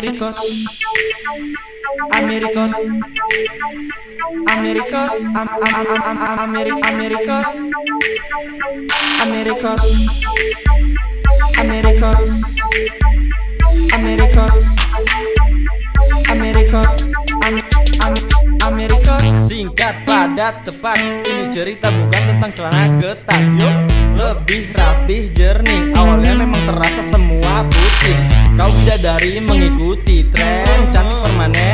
Amerikot, Amerikot, Amerikot, Amerikot, Amerikot, Amerikot, Amerikot, Amerikot, Amerikot. Singkat, padat, tepat. Ini cerita bukan tentang celana ketat. Yuk, lebih rapih, jernih. Awalnya memang terasa semua putih. Kau bidadari mengikuti tren, cantik permanen.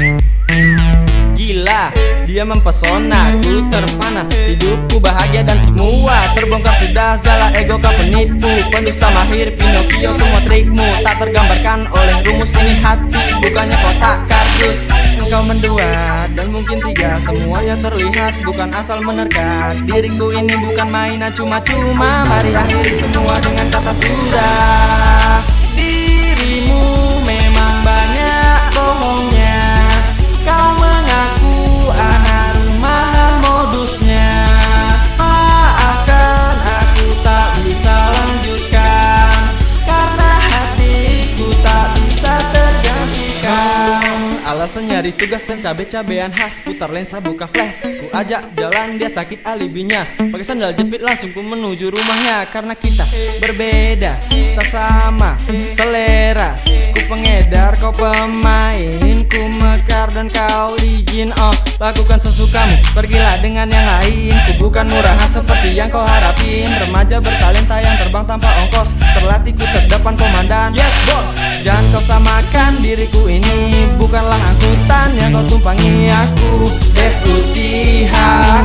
Gila, dia mempesona, ku terpana. Hidupku bahagia dan semua terbongkar sudah segala ego kau penipu. Pendusta mahir, Pinocchio semua trikmu tak tergambarkan oleh rumus ini hati. Bukannya kotak kardus. Engkau mendua dan mungkin tiga, semuanya terlihat bukan asal menerka. Diriku ini bukan mainan cuma-cuma. Mari akhiri semua dengan kata sudah. Dirimu memang banyak bohongnya. Kau mengaku anak rumahan modusnya. Maafkan aku tak bisa lanjutkan, karena hatiku tak bisa tergantikan. Alasan nyari tugas dan cabe-cabean khas. Putar lensa buka flash, ku ajak jalan dia sakit alibinya. Pakai sandal jepit langsung ku menuju rumahnya. Karena kita berbeda, tak sama selera. Ku pengedar, kau pemain. Ku mekar dan kau izin. Oh, lakukan sesukamu, pergilah dengan yang lain. Ku bukan murahan seperti yang kau harapin. Remaja bertalenta yang terbang tanpa ongkos. Terlatih ku terdepan komandan. Yes boss. Jangan kau samakan diriku ini, bukanlah angkutan yang kau tumpangi aku. Des Uchiha.